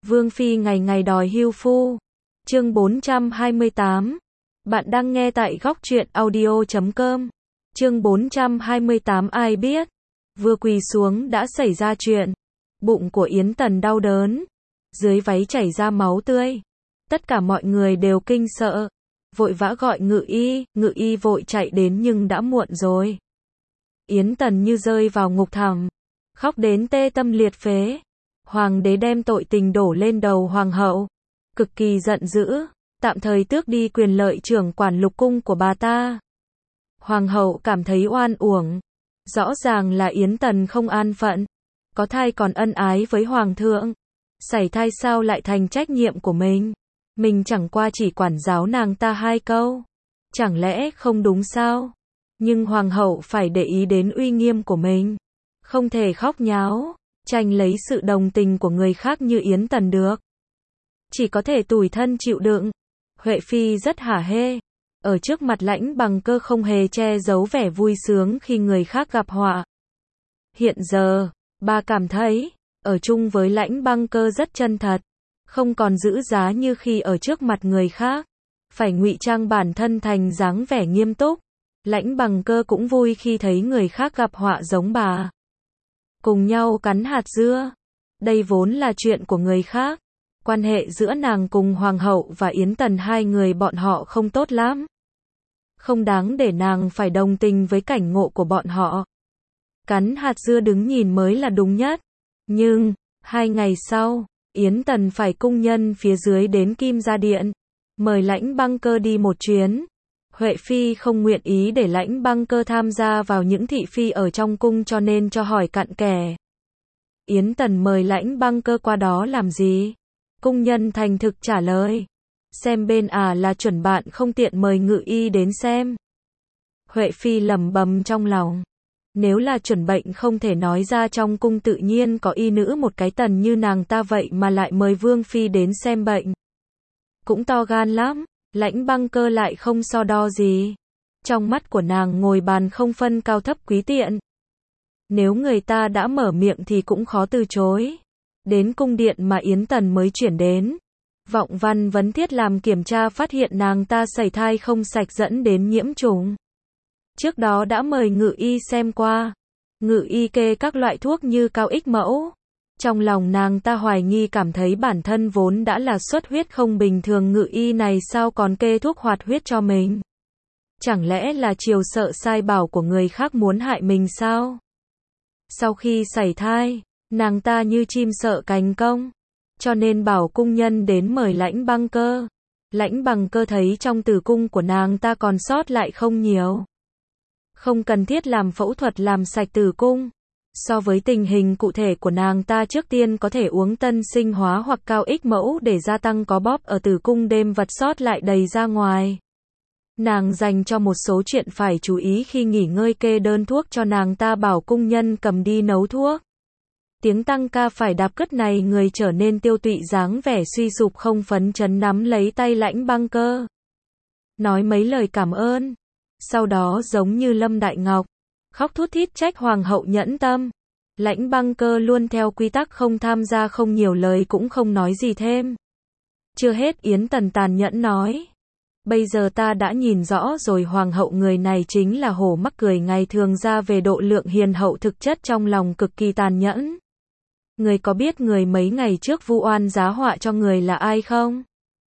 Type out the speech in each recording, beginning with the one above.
Vương Phi ngày ngày đòi hưu phu. Chương 428. Bạn đang nghe tại góc truyện audio.com. Chương 428 ai biết. Vừa quỳ xuống đã xảy ra chuyện. Bụng của Yến Tần đau đớn. Dưới váy chảy ra máu tươi. Tất cả mọi người đều kinh sợ. Vội vã gọi ngự y vội chạy đến nhưng đã muộn rồi. Yến Tần như rơi vào ngục thẳm. Khóc đến tê tâm liệt phế. Hoàng đế đem tội tình đổ lên đầu hoàng hậu. Cực kỳ giận dữ. Tạm thời tước đi quyền lợi trưởng quản lục cung của bà ta. Hoàng hậu cảm thấy oan uổng. Rõ ràng là Yến Tần không an phận. Có thai còn ân ái với hoàng thượng. Sảy thai sao lại thành trách nhiệm của mình. Mình chẳng qua chỉ quản giáo nàng ta 2 câu. Chẳng lẽ không đúng sao? Nhưng hoàng hậu phải để ý đến uy nghiêm của mình. Không thể khóc nháo, tranh lấy sự đồng tình của người khác như Yến Tần được. Chỉ có thể tủi thân chịu đựng. Huệ Phi rất hả hê. Ở trước mặt Lãnh Bằng Cơ không hề che giấu vẻ vui sướng khi người khác gặp họa. Hiện giờ, bà cảm thấy, ở chung với Lãnh Băng Cơ rất chân thật. Không còn giữ giá như khi ở trước mặt người khác. Phải ngụy trang bản thân thành dáng vẻ nghiêm túc. Lãnh Bằng Cơ cũng vui khi thấy người khác gặp họa giống bà. Cùng nhau cắn hạt dưa. Đây vốn là chuyện của người khác. Quan hệ giữa nàng cùng Hoàng hậu và Yến Tần hai người bọn họ không tốt lắm. Không đáng để nàng phải đồng tình với cảnh ngộ của bọn họ. Cắn hạt dưa đứng nhìn mới là đúng nhất. Nhưng, 2 ngày sau, Yến Tần phải cung nhân phía dưới đến Kim Gia Điện. Mời Lãnh Băng Cơ đi một chuyến. Huệ Phi không nguyện ý để Lãnh Băng Cơ tham gia vào những thị phi ở trong cung cho nên cho hỏi cặn kẽ. Yến Tần mời Lãnh Băng Cơ qua đó làm gì? Cung nhân thành thực trả lời. Xem bên là chuẩn bạn không tiện mời ngự y đến xem. Huệ Phi lẩm bẩm trong lòng. Nếu là chuẩn bệnh không thể nói ra trong cung tự nhiên có y nữ một cái tần như nàng ta vậy mà lại mời Vương Phi đến xem bệnh. Cũng to gan lắm. Lãnh Băng Cơ lại không so đo gì. Trong mắt của nàng ngồi bàn không phân cao thấp quý tiện. Nếu người ta đã mở miệng thì cũng khó từ chối. Đến cung điện mà Yến Tần mới chuyển đến. Vọng Văn vấn thiết làm kiểm tra phát hiện nàng ta sảy thai không sạch dẫn đến nhiễm trùng. Trước đó đã mời ngự y xem qua. Ngự y kê các loại thuốc như cao ích mẫu. Trong lòng nàng ta hoài nghi cảm thấy bản thân vốn đã là xuất huyết không bình thường, ngự y này sao còn kê thuốc hoạt huyết cho mình. Chẳng lẽ là chiều sợ sai bảo của người khác muốn hại mình sao? Sau khi sảy thai, nàng ta như chim sợ cành cong. Cho nên bảo cung nhân đến mời Lãnh Băng Cơ. Lãnh Bằng Cơ thấy trong tử cung của nàng ta còn sót lại không nhiều. Không cần thiết làm phẫu thuật làm sạch tử cung. So với tình hình cụ thể của nàng ta trước tiên có thể uống tân sinh hóa hoặc cao ích mẫu để gia tăng có bóp ở tử cung đêm vật sót lại đầy ra ngoài. Nàng dành cho một số chuyện phải chú ý khi nghỉ ngơi, kê đơn thuốc cho nàng ta bảo cung nhân cầm đi nấu thuốc. Tiếng tăng ca phải đạp cất này người trở nên tiêu tụy dáng vẻ suy sụp không phấn chấn nắm lấy tay Lãnh Băng Cơ. Nói mấy lời cảm ơn. Sau đó giống như Lâm Đại Ngọc. Khóc thút thít trách hoàng hậu nhẫn tâm. Lãnh Băng Cơ luôn theo quy tắc không tham gia không nhiều lời cũng không nói gì thêm. Chưa hết Yến Tần tàn nhẫn nói. Bây giờ ta đã nhìn rõ rồi, hoàng hậu người này chính là hổ mắc cười ngày thường ra về độ lượng hiền hậu, thực chất trong lòng cực kỳ tàn nhẫn. Người có biết người mấy ngày trước vu oan giá họa cho người là ai không?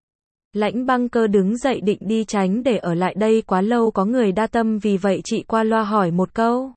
Lãnh Băng Cơ đứng dậy định đi tránh để ở lại đây quá lâu có người đa tâm, vì vậy chị qua loa hỏi một câu.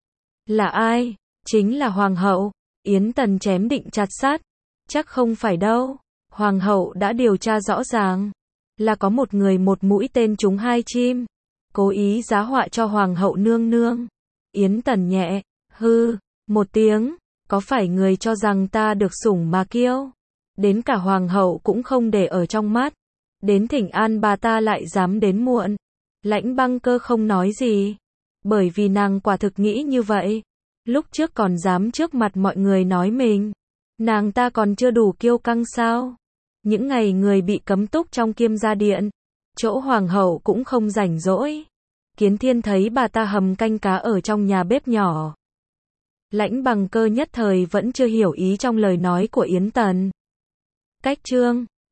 Là ai? Chính là hoàng hậu. Yến Tần chém định chặt sắt. Chắc không phải đâu. Hoàng hậu đã điều tra rõ ràng. Là có một người một mũi tên trúng 2 chim. Cố ý giá họa cho hoàng hậu nương nương. Yến Tần nhẹ, hư, một tiếng. Có phải người cho rằng ta được sủng mà kiêu? Đến cả hoàng hậu cũng không để ở trong mắt. Đến thỉnh an bà ta lại dám đến muộn. Lãnh Băng Cơ không nói gì. Bởi vì nàng quả thực nghĩ như vậy. Lúc trước còn dám trước mặt mọi người nói mình. Nàng ta còn chưa đủ kiêu căng sao? Những ngày người bị cấm túc trong Kim Gia Điện. Chỗ hoàng hậu cũng không rảnh rỗi. Kiến Thiên thấy bà ta hầm canh cá ở trong nhà bếp nhỏ. Lãnh Bằng Cơ nhất thời vẫn chưa hiểu ý trong lời nói của Yến Tần. Cách chương